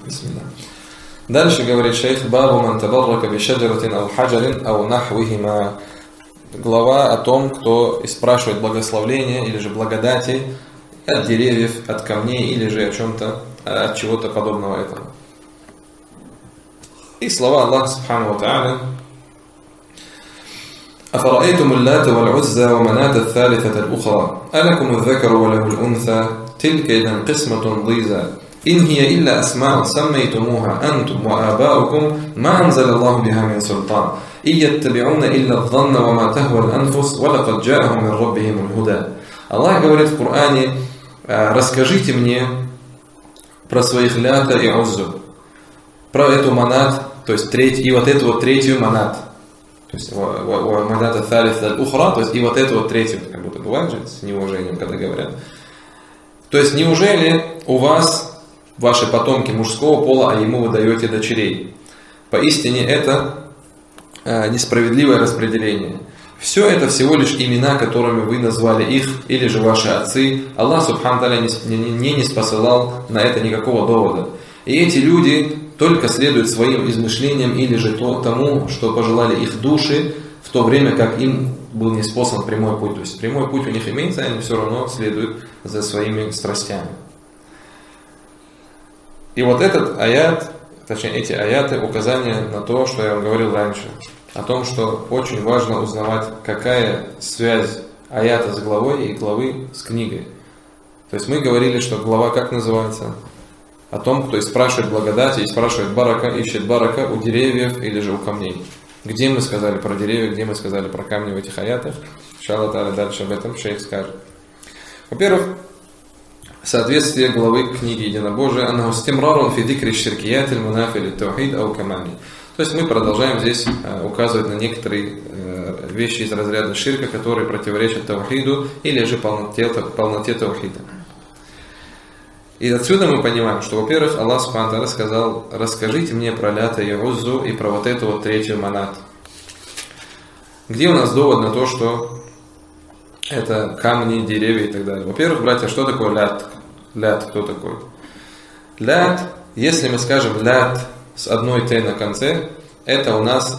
Бисмилля. Дальше говорит шейх: «Бабу ман табаррака би шаджаратин ау хаджарин ау нахвихима». Глава о том, кто спрашивает благословления или же благодати от деревьев, от камней или же о чем-то, от чего-то подобного этому. И слова Аллаха Субхану ва Тааля: «Афараэйтум аллата валь узза ва маната ат-талитата аль-ухра, алакум ад-закару ва лаху аль-унса, тилька идан қисматун диза, ин хия илля асма'ун саммайтумуха антум ва абаукум, ма анзаля Аллаху биха мин султан, и яттаби'уна илля адh-дhanна ва ма tahwa al-анфус, ва лакад джа'ахум мин раббихим аль-худа». Аллах говорит в Коране: расскажите мне про своих лята и уззу, про эту манат, то есть и вот эту вот третью манат. То есть маната талит аль-ухра, то есть и вот эту вот третью, как будто бывает же с неуважением, когда говорят. То есть неужели у вас ваши потомки мужского пола, а ему вы даете дочерей? Поистине это несправедливое распределение. Все это всего лишь имена, которыми вы назвали их, или же ваши отцы. Аллах Субхану Тааля не ниспосылал на это никакого довода. И эти люди только следуют своим измышлениям или же тому, что пожелали их души, в то время как им был ниспослан прямой путь. То есть прямой путь у них имеется, они все равно следуют за своими страстями. И вот этот аят, точнее эти аяты, указания на то, что я вам говорил раньше, о том, что очень важно узнавать, какая связь аята с главой и главы с книгой. То есть мы говорили, что глава как называется? О том, кто и спрашивает благодати, и спрашивает барака, ищет барака у деревьев или же у камней. Где мы сказали про деревья, где мы сказали про камни в этих аятах? Иншаллах та'аля дальше об этом шейх скажет. Во-первых, соответствие главы книги Единобожия, аннаху стимрарун фи дикри ширкият аль-мунафи лит-таухид ау камани. То есть мы продолжаем здесь указывать на некоторые вещи из разряда ширка, которые противоречат таухиду или же полноте таухида. И отсюда мы понимаем, что, во-первых, Аллах Субхану Тааля сказал: расскажите мне про лята и уззу и про вот эту вот третью манат. Где у нас довод на то, что это камни, деревья и так далее? Во-первых, братья, что такое лят? Лят кто такой? Лят, если мы скажем лят с одной т на конце, это у нас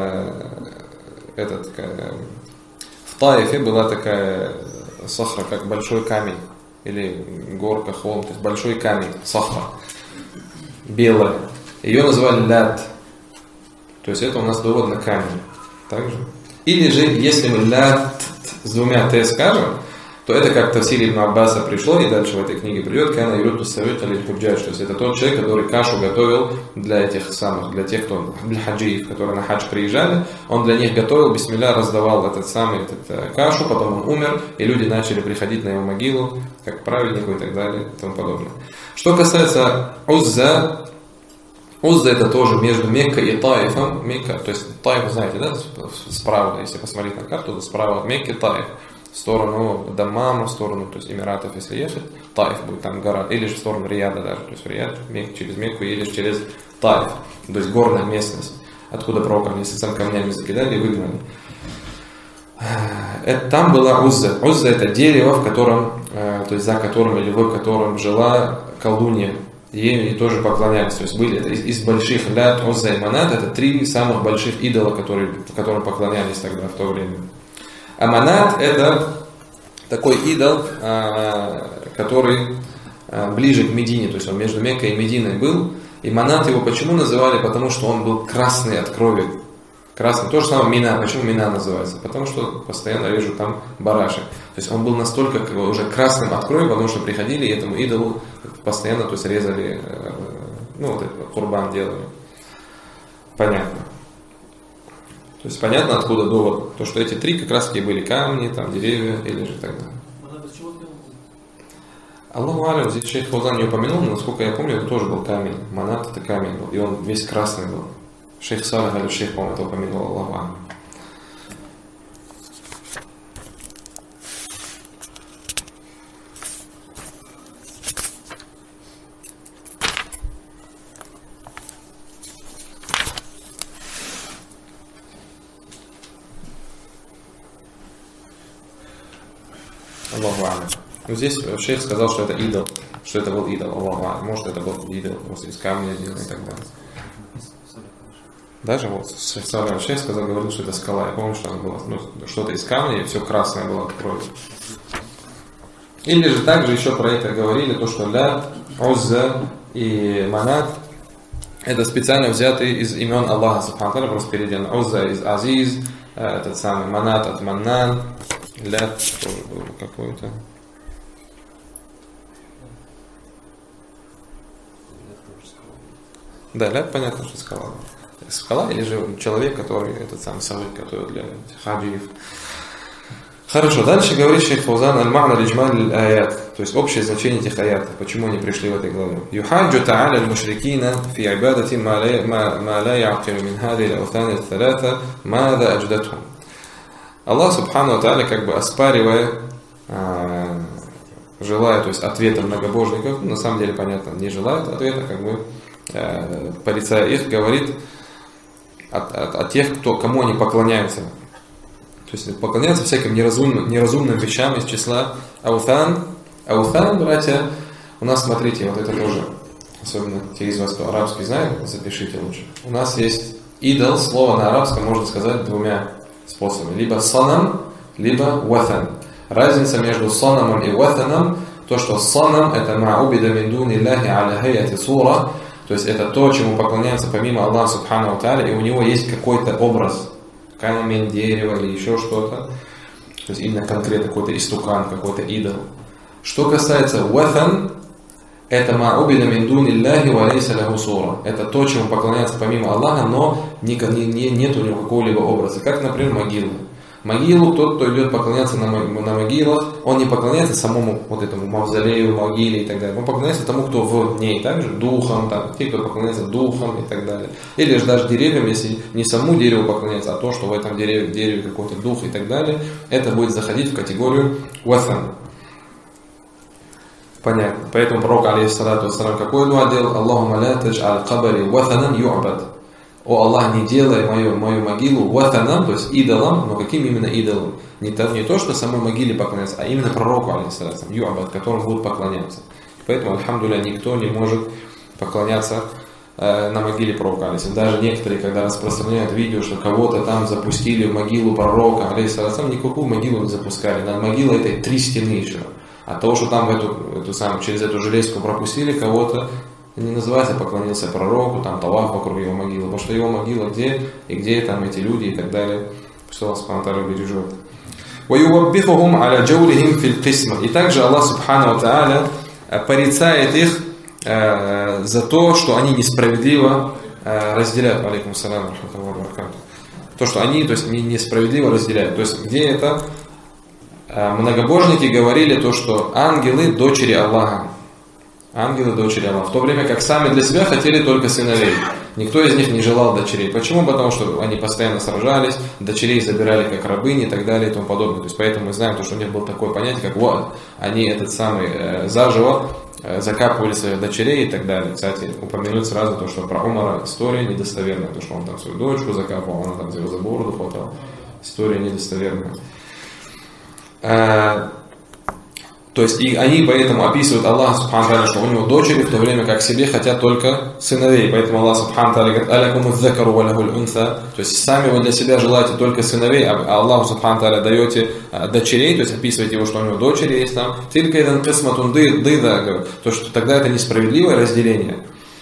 в Таифе была такая сахра, как большой камень. Или горка, холм, то есть большой камень, сахра, белая. Ее назвали лят. То есть это у нас довод на камень. Также. Или же, если мы лят с двумя т скажем, то это как Тавсир ибн Аббаса пришло, и дальше в этой книге придет, кана юриту савит аль-худжадж. То есть это тот человек, который кашу готовил для этих самых, для тех, кто, для хаджиев, которые на хадж приезжали, он для них готовил, бисмилля, раздавал этот кашу, потом он умер, и люди начали приходить на его могилу, как праведнику и так далее, и тому подобное. Что касается узза, узза это тоже между Меккой и Таифом. Мекка, то есть Таиф, знаете, да, справа, если посмотреть на карту, то справа от Мекки Таиф. В сторону Даммама, в сторону, то есть Эмиратов, если ехать, Таиф будет там гора, или же в сторону Рияда даже, то есть в Рияд, через Мекку, или через Таиф, то есть горная местность, откуда пророк сам камнями закидали и выгнали. Там была Узза. Узза это дерево, в котором, то есть за которым или в котором жила колдунья. Ей тоже поклонялись. То есть были из больших лят, Узза и Манат, это три самых больших идола, которым поклонялись тогда в то время. А Манат это такой идол, который ближе к Медине, то есть он между Меккой и Мединой был. И Манат его почему называли? Потому что он был красный от крови. Красный. То же самое Мина. Почему Мина называется? Потому что постоянно режу там барашек. То есть он был настолько уже красным от крови, потому что приходили и этому идолу постоянно, то есть резали, вот этот курбан делали. Понятно. То есть понятно, откуда довод. То, что эти три как раз таки были камни, там, деревья или же так далее. Аллаху алям, здесь шейх Фаузан не упомянул, но насколько я помню, это тоже был камень. Манат это камень был, и он весь красный был. Шейх Салих или шейх, по-моему, это упомянул, Аллаху алям. Аллаху алям. Здесь шейх сказал, что это идол. что это был идол. Аллах, может это был идол, просто из камня сделан и так далее. Даже вот Салих Шейх говорил, что это скала. Я помню, что она была что-то из камня, и все красное было от крови. Или же также еще про это говорили, то, что Лят, Узза и Манат это специально взятые из имен Аллаха Субхану ва Тааля, просто переведен. Узза из Азиз, этот самый Манат от Маннан, Лят тоже был какой-то. Да, Лят понятно, что скала. Скала или же человек, который этот самый савык, который для хаджиев. Хорошо, дальше говорит шейх Фаузан аль-ма'на лиджмаль аят, то есть общее значение этих аятов, почему они пришли в этой главе. Юхаджу та'аля аль-мушрикина фи ибадати ма ла я'килу мин хади ал-аутан аль-тhalатha мада адждатхум. Аллах Субхану ва Тааля, как бы оспаривая, желая, то есть ответа многобожников, на самом деле понятно, не желает ответа, как бы порицая их, говорит от тех, кому они поклоняются. То есть поклоняются всяким неразумным вещам из числа аутан. Аутан, братья, у нас, смотрите, вот это тоже, особенно те из вас, кто арабский знает, запишите лучше. У нас есть идол, слово на арабском можно сказать двумя способами. Либо санам, либо ватан. Разница между санамом и ватаном, то, что санам это ма'убида мин дуни лахи аля хайяти сура, то есть это то, чему поклоняются помимо Аллаха Субхану ва Тааля, и у него есть какой-то образ, камень, дерево или еще что-то. То есть именно конкретно какой-то истукан, какой-то идол. Что касается ватан, это ма'убида мин дуни лахи ва лейса лаху сура. Это то, чему поклоняются помимо Аллаха, но нет у него какого-либо образа. Как, например, могила. Могилу, тот, кто идет поклоняться на могилах, он не поклоняется самому вот этому мавзолею, могиле и так далее. Он поклоняется тому, кто в ней, также духом, там, те, кто поклоняется духом и так далее. Или же даже деревьям, если не самому дереву поклоняться, а то, что в этом дереве какой-то дух и так далее, это будет заходить в категорию ватан. Понятно. Поэтому пророк, алейхиссалату вассалам, какой дуа делал? Аллахумма ла тадж'аль кабари ватанан ю'бад. О Аллах, не делай мою могилу ватанам, то есть идолом, но каким именно идолом? Не то, что самой могиле поклоняться, а именно пророку, алейхиссалату, ю'бад, которому будут поклоняться. Поэтому, альхамдулилля, никто не может поклоняться на могиле пророка, алейхиссалату. Даже некоторые, когда распространяют видео, что кого-то там запустили в могилу пророка, алейхиссалату, никакую могилу не запускали. Над могилой этой 3 стены еще. А того, что там через эту железку пропустили кого-то, не называется поклонился пророку, там таваф вокруг его могилы, потому что его могила где, и где там эти люди и так далее. Пусть Аллах Субхану ва Тааля бережет. И также Аллах Субхану ва Тааля порицает их за то, что они несправедливо разделяют. Алейкум ассалям, рахматуллахи ва баракатуху. То, что они, то есть, несправедливо разделяют. То есть, где это? Многобожники говорили то, что ангелы дочери Аллаха. Ангелы дочери Аллаха. В то время как сами для себя хотели только сыновей. Никто из них не желал дочерей. Почему? Потому что они постоянно сражались, дочерей забирали как рабыни и так далее и тому подобное. То есть поэтому мы знаем, что у них было такое понятие, как вот. Они заживо закапывали своих дочерей и так далее. Кстати, упомянуть сразу то, что про Умара история недостоверная. То, что он там свою дочку закапывал, она там его за бороду хватала. История недостоверная. То есть и они поэтому описывают Аллаха Субхану ва Тааля, что у него дочери, в то время как себе хотят только сыновей. Поэтому Аллах Субхану ва Тааля говорит: «Алякуму дзакару ва лахуль унса». То есть сами вы для себя желаете только сыновей, а Аллаху Субхану ва Тааля даете дочерей, то есть описываете его, что у него дочери есть там. Тилька идан кисматун дыда, то что тогда это несправедливое разделение.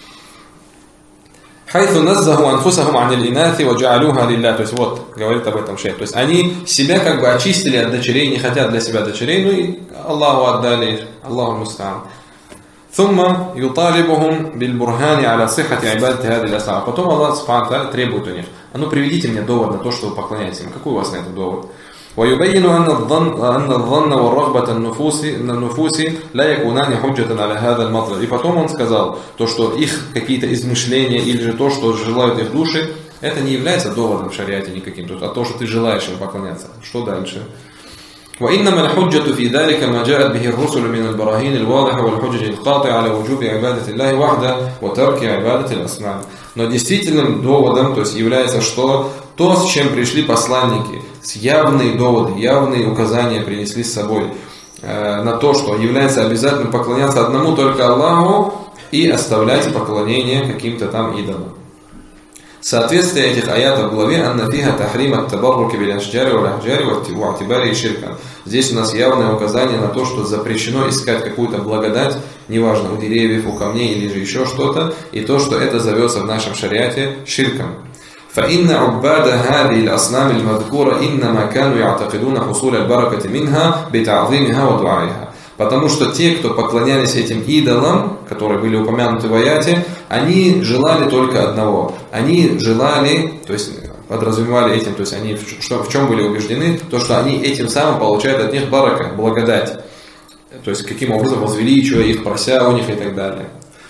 Хайфу наззаху анфусахум аниль инати ва джа'алуха лилля. То есть вот, говорит об этом шейх. То есть они себя как бы очистили от дочерей, не хотят для себя дочерей, ну и Аллаху отдали, Аллаху муста'ан. Thumma юталибухум биль бурхани аля сихати айбадати хади аснаам. Потом Аллах Субхану ва Тааля требует у них: а ну приведите мне довод на то, что вы поклоняетесь им. Какой у вас на это довод? ويبين أن الظن والرغبة النفوس لا يكونان حجة على هذا المطلب. И потом он сказал, то, что их какие-то измышления или же то, что желают их души, это не является доводом в шариате никаким, а то, что ты желаешь им поклоняться. Что дальше? وإنما الحجة في ذلك ما جاءت به الرسل من البراهين الواضحة والحجج القاطعة على وجوب عبادة الله وحده وترك عبادة الأصنام. Но действительным доводом, то есть является, что то, с чем пришли посланники, с явные доводы, явные указания принесли с собой, на то, что является обязательным поклоняться одному только Аллаху и оставлять поклонение каким-то там идолам. Соответствие этих аятов в главе «Анна фиха тахрим ат-табарруки биль-ашджари валь-ахджари ва-атибари ширка». Здесь у нас явное указание на то, что запрещено искать какую-то благодать, неважно, у деревьев, у камней или же еще что-то, и то, что это зовется в нашем шариате ширком. فإن عباد هذه الأصنام المذكورة إنما كانوا يعتقدون حصول البركة منها بتعظيمها ودعائها. Потому что те, кто поклонялись этим идолам, которые были упомянуты в аяте, они желали только одного. Они желали, то есть подразумевали этим, то есть они в чем были убеждены, то, что они этим самым получают от них барака, благодать. То есть каким образом возвеличивая их, прося у них и так далее.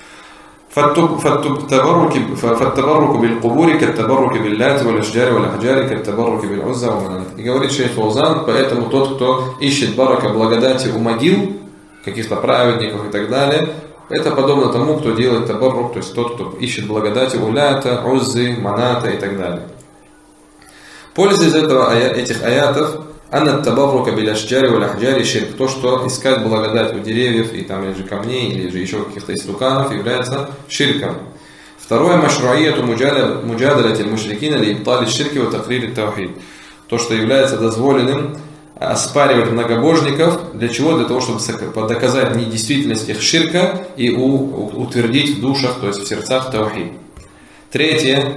فالتبرك بالقبور كالتبرك باللات والأشجار والأحجار كالتبرك بالعزى ومنات. И говорит шейх Фаузан, поэтому тот, кто ищет барака, благодати у могил, каких-то праведников и так далее, это подобно тому, кто делает табаррук, то есть тот, кто ищет благодати у лята, уззы, маната и так далее. Польза из этих аятов «Анна табаррука биль-ашджари валь-ахджари ширк». То, что искать благодать у деревьев и там или же камней, или же еще каких-то истуканов, является ширком. Второе, машруияту муджадалати аль-мушрикина ли ибтали ширки ва такрири таухид. То, что является дозволенным оспаривать многобожников. Для чего? Для того, чтобы доказать недействительность их ширка и утвердить в душах, то есть в сердцах таухид. Третье.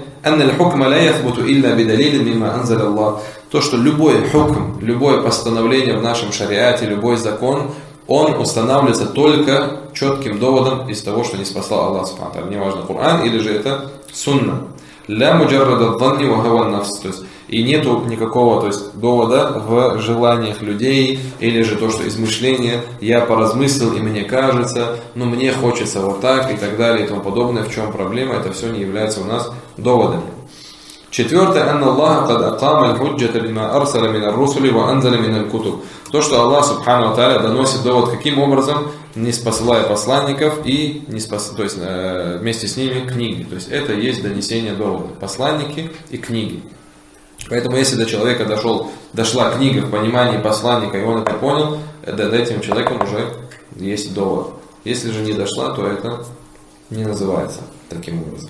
То, что любой хукм, любое постановление в нашем шариате, любой закон, он устанавливается только четким доводом из того, что не спасал Аллах Субхану ва Тааля. Неважно, Коран или же это сунна. Ля муджаррада дhanни ва хава нафс. То есть и нету никакого, то есть, довода в желаниях людей, или же то, что измышление, я поразмыслил и мне кажется, но мне хочется вот так и так далее и тому подобное. В чем проблема? Это все не является у нас доводами. Четвертое, анна Аллаха кад акама аль-худжата бима арсала мин ар-русули ва анзала мин аль-кутуб. То, что Аллах Субхану ва Тааля доносит довод, каким образом, не посылая посланников и не то есть, вместе с ними книги. То есть это есть донесение довода. Посланники и книги. Поэтому если до человека дошла книга в понимании посланника, и он это понял, над этим человеком уже есть довод. Если же не дошла, то это не называется таким образом.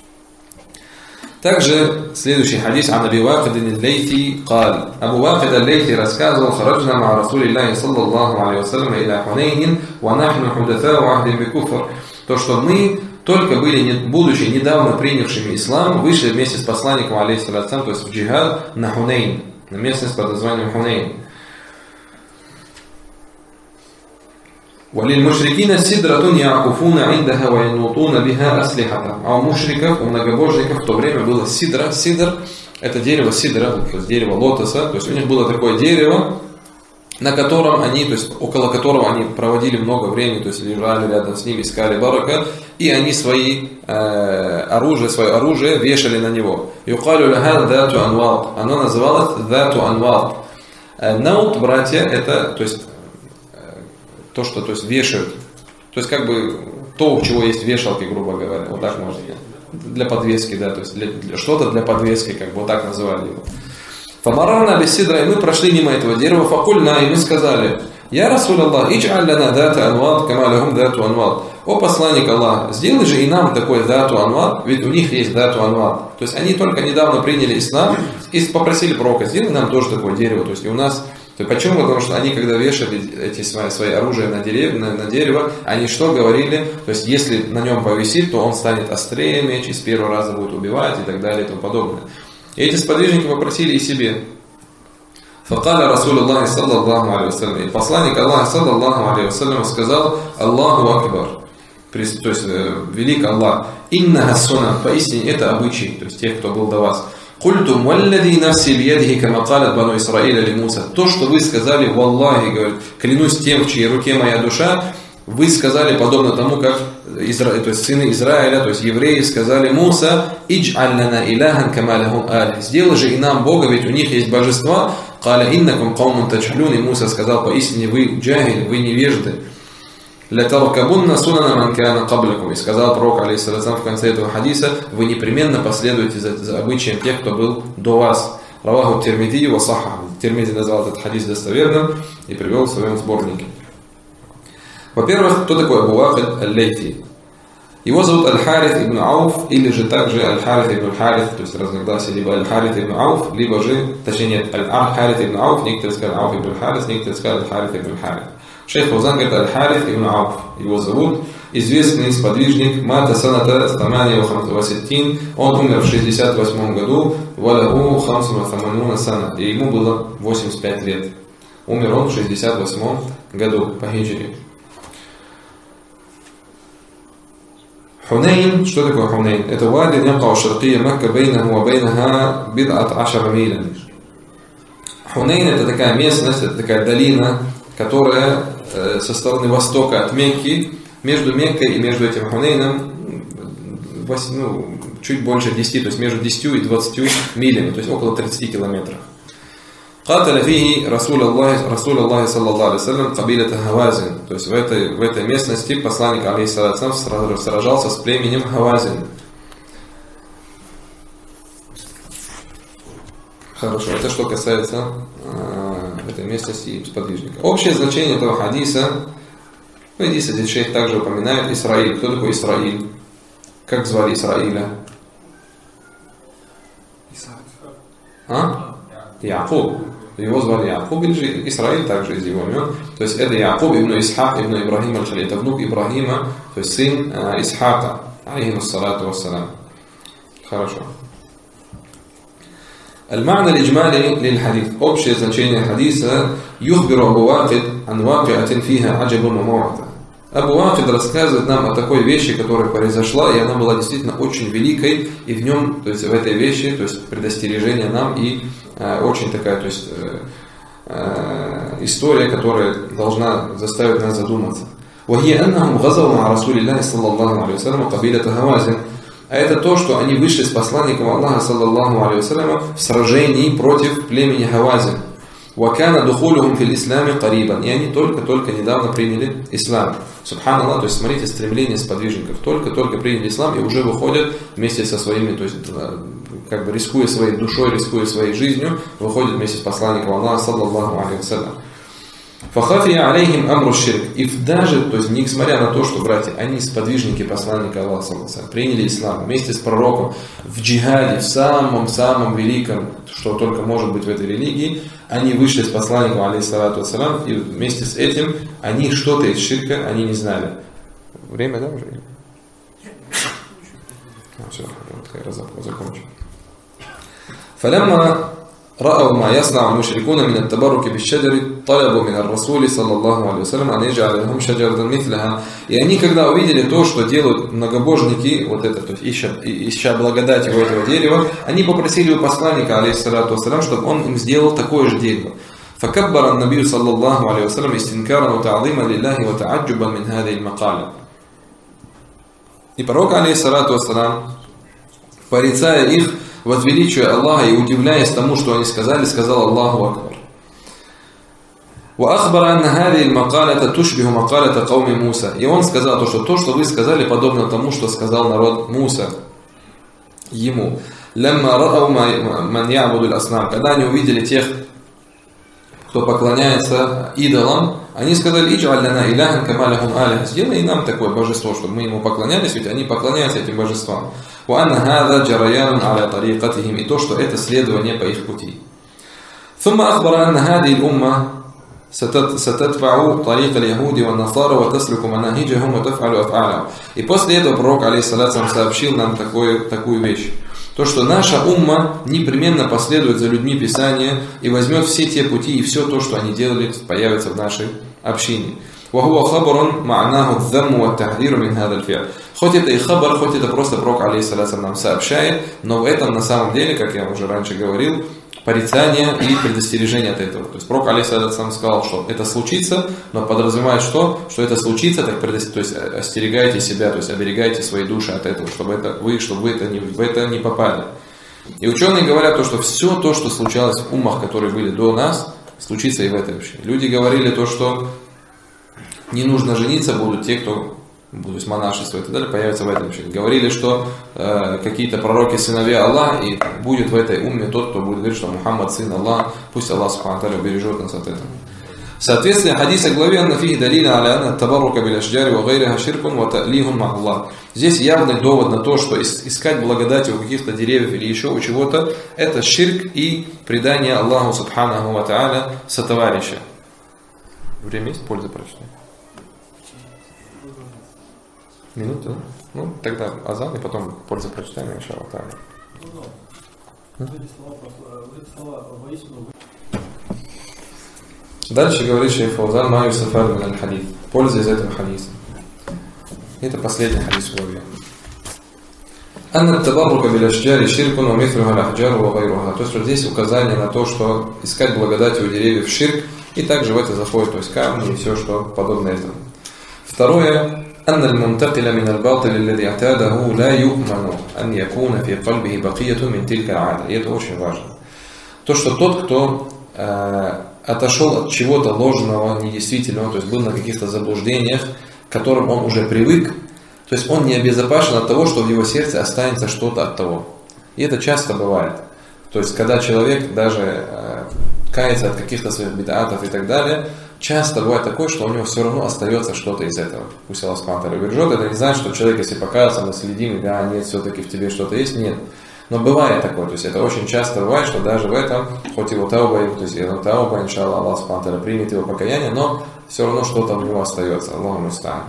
Также следующий хадис ан Аби Вакид аль-Лейти قال. Абу Вакид аль-Лейти рассказывал: «Хараджна ма Расулиллахи саллаллаху алейхи вассалям иля Хунейнин, ва нахну худатау ахди бикуфр». То, что мы только были, будучи недавно принявшими ислам, вышли вместе с посланником, алейхиссалям, то есть в джихад на Хунейн, на местность под названием Хунейн. وَلِلْمُشْرِكِينَ سِدْرَةٌ يَعْكُفُونَ عِنْدَهَا وَيَنْوُطُونَ بِهَا أَسْلِحَةً. А у мушриков, у многобожников в то время было сидра. Сидр – это дерево сидра, то есть дерево лотоса. То есть у них было такое дерево, на котором они, то есть около которого они проводили много времени, то есть лежали рядом с ним, искали барака, и они свое оружие вешали на него. يُقَالُ لَهَا ذَاتُ أَنْوَاطٍ. Оно называлось ذَاتُ أَنْوَاطٍ. Наут, братья, это, то есть то, что, то есть вешают, то есть как бы то, у чего есть вешалки, грубо говоря, вот так можно, для подвески, да, то есть что-то для подвески, как бы вот так называли его. Фамарарна бисидра, и мы прошли мимо этого дерева, факульна, и мы сказали: «Я Расуль Аллах, идж'аль лана дата анват, кама лахум дату анват». О посланник Аллаха, сделай же и нам такой дату анват, ведь у них есть дату анват. То есть они только недавно приняли ислам и попросили пророка: сделай нам тоже такое дерево, то есть и у нас. Почему? Потому что они, когда вешали эти свои оружия на дерево, они что говорили? То есть, если на нем повисит, то он станет острее меч, и с первого раза будет убивать, и так далее, и тому подобное. И эти сподвижники попросили и себе. Факаля Расулуллахи саллаллаху алейхи вассалям. И посланник Аллаха саллаллаху алейхи вассалям сказал: Аллаху акбар. То есть, велик Аллах. Инна сунна, поистине это обычай, то есть тех, кто был до вас. Культум валлади нафси бьядихи, кама калят бану Исраиля ли Муса. То, что вы сказали, валлахи, говорит, клянусь тем, в чьей руке моя душа, вы сказали подобно тому, как то есть сыны Израиля, то есть евреи, сказали Муса: идж'аль лана иляхан кама лахум алих. Сделай же и нам Бога, ведь у них есть божества. Каля иннакум каумун таджхалюн. И Муса сказал: поистине вы джахиль, вы невежды. «Латаркабунна сунана ман кана каблякум». И сказал пророк, алейхиссалям, в конце этого хадиса: вы непременно последуете за обычаем тех, кто был до вас. Раваху Тирмиди ва сахаху. Тирмиди назвал этот хадис достоверным и привел в своем сборнике. Во-первых, кто такой Абу Вакид аль-Лейти? Его зовут Аль-Харith ибн Ауф, или же также Аль-Харith ибн Харith, то есть разногласие, либо Аль-Харith ибн Ауф, либо же, точнее нет, Аль-Харith ибн Ауф, некоторые сказали Ауф ибн Харith, некоторые сказали Аль-Харith ибн Харith. Шейх Фаузан говорит Аль-Харith ибн Ауф, его зовут, известный сподвижник, Мата Саната Стамания Васиттин, он умер в 68 году, Валаху Хамсума Самануна Сана, и ему было 85 лет. Умер он в 68 году по хиджре. Хунейн, что такое Хунейн? Это вади якау шаркия Макка бейнаху ва бейнаха бид'ат ашара миля. Хунейн это такая местность, это такая долина, которая со стороны востока от Мекки, между Меккой и между этим Хунейном чуть больше 10, то есть между 10 и 20 милями, то есть около 30 километров. قاتل فيه رسول الله صلى الله عليه وسلم قبيلة Хавазин. То есть в этой местности посланник алейхиссалату сражался с племенем Хавазин. Хорошо, это что касается этой местности и сподвижника. Общее значение этого хадиса, хадиса здесь шейх также упоминает Исраиль. Кто такой Исраиль? Как звали Исраиля? Якуб. Его звали Якуб, или же Исраиль также из его имен. То есть это Якуб ибн Исхак ибн Ибрахим аль-Халиль. Это внук Ибрахима, то есть сын Исхака. Алейхиссалату вассалам. Хорошо. المعنى الإجمالي للحديث. Общее значение хадиса. يخبر أبو واقد عن واقعة فيها عجب وموعظة. Абу Вакид рассказывает нам о такой вещи, которая произошла, и она была действительно очень великой, и в нем, то есть в этой вещи, то есть предостережение нам и очень такая, то есть история, которая должна заставить нас задуматься. وهي أنهم غزوا مع رسول الله صلى الله عليه وسلم قبيلة هوازن. А это то, что они вышли с посланником Аллаха саллаллаху алейхи вассаляма в сражении против племени Хавазин. وَكَانَ دُخُولُهُمْ فِي الْإِسْلَامِ قَرِيبًا. И они только недавно приняли ислам. Субханаллах, то есть смотрите стремление сподвижников. Только приняли ислам и уже выходят вместе со своими, то есть как бы рискуя своей душой, рискуя своей жизнью, выходят вместе с посланником Аллаха саллаллаху алейхи вассалям. فَخَفِيَ عَلَيْهِمْ أَمْرُ الشِّرْكِ. И даже, то есть несмотря на то, что, братья, они сподвижники посланника Аллаха саллаллаху алейхи вассалям, приняли ислам вместе с пророком в джихаде, в самом великом, что только может быть в этой религии, они вышли с посланником алейхиссалату вассалям, и вместе с этим они что-то из ширка они не знали. Время, да, уже? Все, я закончу. فَلَمَّا رأوا ما يصنع المشركون من التبرك بالشجر طلبوا من الرسول صلى الله عليه وسلم أن يجعل لهم شجرة مثلها. И они, когда увидели то, что делают многобожники, вот это, то есть ища благодати у этого дерева, они попросили у посланника, алейхиссалату вассалям, чтобы он им сделал такое же дерево. فكبر النبي صلى الله عليه وسلم استنكارا وتعظيما لله وتعجبا من هذه المقالة. И пророк, алейхиссалату вассалям, порицая их, возвеличивая Аллаха и удивляясь тому, что они сказали, сказал Аллаху Акбар. وأخبر أن هذه المقالة تشبه مقالة قوم موسى. И он сказал то, что вы сказали, подобно тому, что сказал народ Муса ему. لما رأوا من يعبد الأصنام. Когда они увидели тех, кто поклоняется идолам, они сказали: «Идж'аль лана иляхан кама лахум алиха». Сделай и нам такое божество, чтобы мы ему поклонялись, ведь они поклоняются этим божествам. Ва анна хаза джараян аля тарикатихим. И то, что это следование по их пути. ثم أخبر أن هذه الأمة ستتبع طريق اليهود والنصارى وتسلك مناهجهم وتفعل أفعالهم. И после этого пророк, алейхиссалату сообщил нам такую вещь. То, что наша умма непременно последует за людьми Писания и возьмет все те пути и все то, что они делали, появится в нашей общине. وهو خبر معناه الذم والتحذير من هذا الفعل. Хоть это и хабар, хоть это просто пророк, алейхиссалату нам сообщает, но в этом на самом деле, как я уже раньше говорил, порицание и предостережение от этого. То есть пророк, алейхиссалату нам сказал, что это случится, но подразумевает что это случится, так то есть остерегайте себя, то есть оберегайте свои души от этого, чтобы вы в это не попали. И ученые говорят что все то, что случалось в уммах, которые были до нас, случится и в этой общине. Люди говорили что не нужно жениться будут те, кто будут монашество и так далее, появятся в этом общине. Говорили, что какие-то пророки сыновья Аллаха, и будет в этой умме тот, кто будет говорить, что Мухаммад сын Аллах, пусть Аллах субхану ва тааля убережет нас от этого. Соответствие хадиса главе «Анна фихи далиля аля анна табаррука биль ашджари ва гайриха ширкун ва та'лихун ма Аллах». Здесь явный довод на то, что искать благодати у каких-то деревьев или еще у чего-то, это ширк и предание Аллаху субханаху ва та'аля сотоварища. Время есть? Польза прочитать. Минуту? Ну, тогда азан, и потом польза прочитаем, иншаллах. Дальше говорит шейх Фаузан «Ма юсафар мин аль-хадис». Польза из этого хадиса. Это последний хадис в главе. «Анна табаррука биль ашджари ширкун ва мithluха аль-ахджару ва гайруха». То есть вот здесь указание на то, что искать благодати у деревьев ширк, и также в это заходит, то есть камни и все, что подобно этому. Второе. أن المنتقل من الباطل الذي اعتاده لا يؤمن أن يكون في قلبه بقية من تلك العادة. И это очень важно. То, что тот, кто отошел от чего-то ложного, недействительного, то есть был на каких-то заблуждениях, к которым он уже привык, то есть он не обезопасен от того, что в его сердце останется что-то от того. И это часто бывает. То есть когда человек даже кается от каких-то своих бидаатов и так далее, часто бывает такое, что у него все равно остается что-то из этого. Пусть Аллах субхану бережет, это не значит, что человек, если покаялся, мы следим, да, нет, все-таки в тебе что-то есть, нет. Но бывает такое, то есть это очень часто бывает, что даже в этом, хоть его тауба, то есть его тауба, иншаллах, Аллах субхану примет его покаяние, но все равно что-то у него остается. Аллаху муста'ан.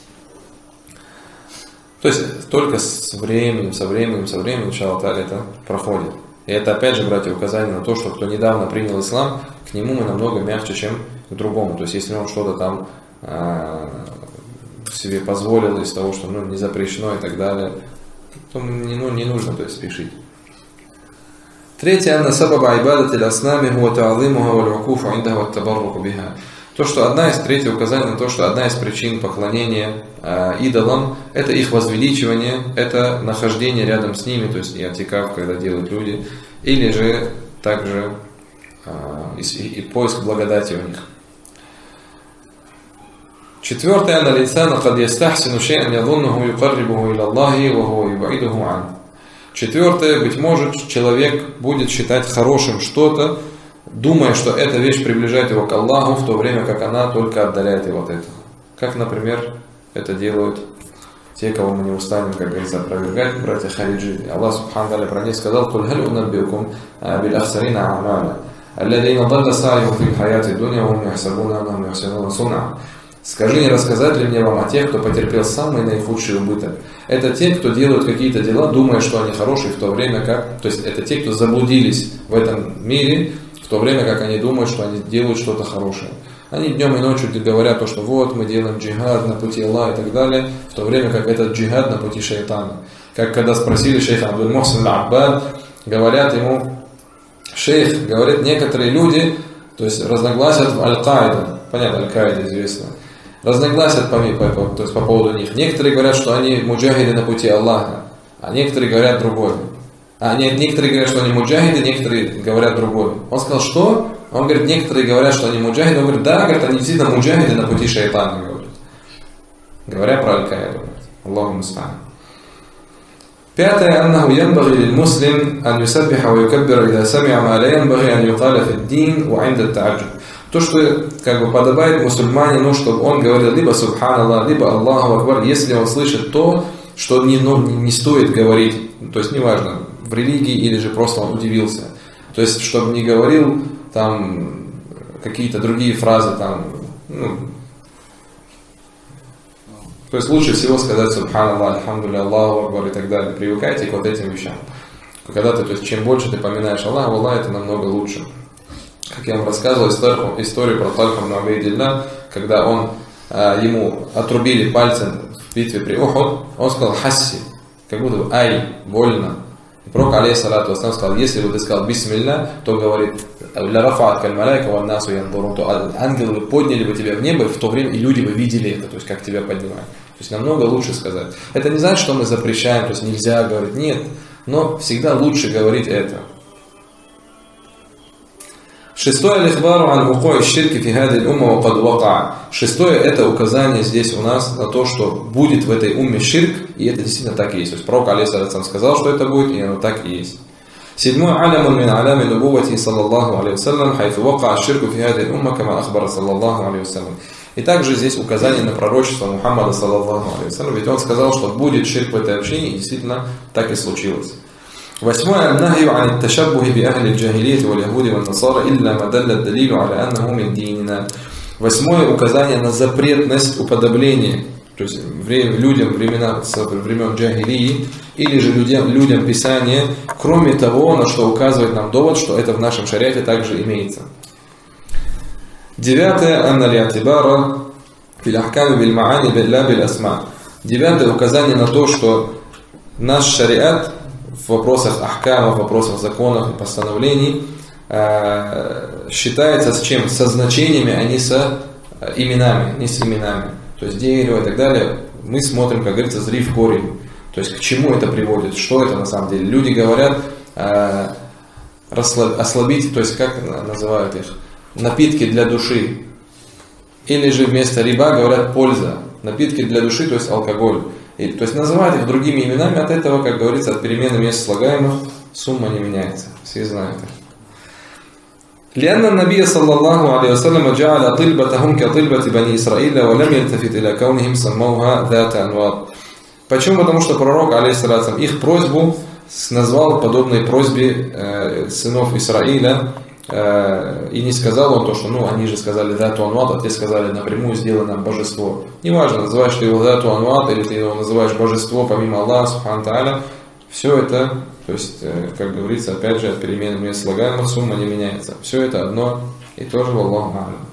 То есть только со временем, иншаллах, это проходит. И это опять же, братья, указание на то, что кто недавно принял ислам, к нему мы намного мягче, чем к другому. То есть если он что-то там себе позволил из того, что не запрещено и так далее, то не нужно, то есть, спешить. Третье. «Анна сабаба айбадати л'аснами хуа та'азимуха ва л'укуфу индаха ва табарруку биха». То, что третье указание на то, что одна из причин поклонения идолам – это их возвеличивание, это нахождение рядом с ними, то есть и атикаф, когда делают люди, или же также и поиск благодати у них. Четвертое. «Анна л'инсана кад ястахсину шей'ан ядуннуху юкаррибуху иля Аллахи ва хуа юб'идуху ан». Четвертое. Быть может, человек будет считать хорошим что-то, думая, что эта вещь приближает его к Аллаху, в то время как она только отдаляет его от этого. Как, например, это делают те, кого мы не устанем, как говорится, опровергать, братья хариджи. Аллах субхану ва тааля про них сказал: «Куль халь унаббиукум биль ахсарина а'маля, алладзина далла са'юхум фил хаяти дунья ва хум яхсабуна аннахум юхсинуна сун'a». Скажи, не рассказать ли мне вам о тех, кто потерпел самый наихудший убыток? Это те, кто делают какие-то дела, думая, что они хорошие, в то время как... То есть это те, кто заблудились в этом мире, в то время как они думают, что они делают что-то хорошее. Они днем и ночью говорят то, что вот мы делаем джихад на пути Аллаха и так далее, в то время как этот джихад на пути шайтана. Как когда спросили шейха Абдуль-Мухсин аль-Аббад, говорят ему: шейх, говорят, некоторые люди, то есть разногласят в Аль-Каиде, понятно, Аль-Каида известно, разногласят то есть по поводу них. Некоторые говорят, что они муджахиды на пути Аллаха, а некоторые говорят другое. Некоторые говорят, что они муджахиды, некоторые говорят другое. Он сказал, что? Он говорит, некоторые говорят, что они муджахиды. Он говорит, да, говорит, они действительно муджахиды на пути шайтана, говоря про Аль-Каиду. Аллаху муста'ан. Пятое. «Аннаху янбагhi лиль-муслим ан юсаббиха ва юкаббира ида сами'a ма ла янбагhi ан юкаля фид-дин ва инда ат-та'аджуб». То, что подобает мусульманину, чтобы он говорил либо субханаллах, либо Аллаху акбар, если он слышит то, что не стоит говорить, то есть неважно, в религии или же просто он удивился. То есть, чтобы не говорил там какие-то другие фразы там, то есть лучше всего сказать субханаллах, альхамдулилля, Аллаху акбар и так далее. Привыкайте к вот этим вещам. Когда ты, то есть, чем больше ты поминаешь Аллаха, Аллах, это намного лучше. Как я вам рассказывал историю про Тальха ибн Убайдилля, когда ему отрубили пальцы в битве при Ухуд, он сказал хасси, как будто бы ай, больно. И пророк алейхиссалату вассалам сказал: если бы ты сказал бисмилля, то говорит, то ангелы бы подняли бы тебя в небо, в то время и люди бы видели это, то есть как тебя поднимают. То есть намного лучше сказать. Это не значит, что мы запрещаем, то есть нельзя говорить, нет, но всегда лучше говорить это. Шестое. Шестое — это указание здесь у нас на то, что будет в этой умме ширк, и это действительно так и есть. То есть пророк алейхиссалям сказал, что это будет, и оно так и есть. седьмой علم من علام نبوته صلى الله عليه وسلم حيث وقع الشرك في هذه الأمة كما أخبر صلى الله عليه وسلم. И также здесь указание на пророчество Мухаммада саллаллаху алейхи вассалям, ведь он сказал, что будет ширк в этой общине, и действительно так и случилось. восьмое النهي عن التشبه بأهل الجاهلية واليهود والنصارى إلا ما دل الدليل على أنه من ديننا. Восьмое указание на запретность уподобления, то есть людям времен джахилии или же людям Писания, кроме того, на что указывает нам довод, что это в нашем шариате также имеется. Девятое Девятое указание на то, что наш шариат в вопросах ахкама, в вопросах законов и постановлений считается с чем? Со значениями, а не с именами, не с именами. То есть дерево и так далее. Мы смотрим, как говорится, зри в корень. То есть к чему это приводит, что это на самом деле. Люди говорят ослабить, то есть как называют их, напитки для души. Или же вместо риба говорят польза. Напитки для души, то есть алкоголь. То есть называют их другими именами, от этого, как говорится, от перемены мест слагаемых сумма не меняется. Все знают это. لأن النبي صلى الله عليه وسلم جعل طلبتهم كطلبة بني إسرائيل ولم يلتفت إلى كونهم سموها ذات أنواط. Почему? Потому что пророк, алейхиссалям, их просьбу назвал подобной просьбе сынов Исраиля, и не сказал он то, что они же сказали «дату анват», а те сказали напрямую «сделай нам божество». Неважно, называешь ты его «дату анват» или ты его называешь божество помимо Аллаха, субхану тааля, все это, то есть, как говорится, опять же, от перемены мест слагаемых сумма не меняется. Все это одно и то же, валлаху а'лям.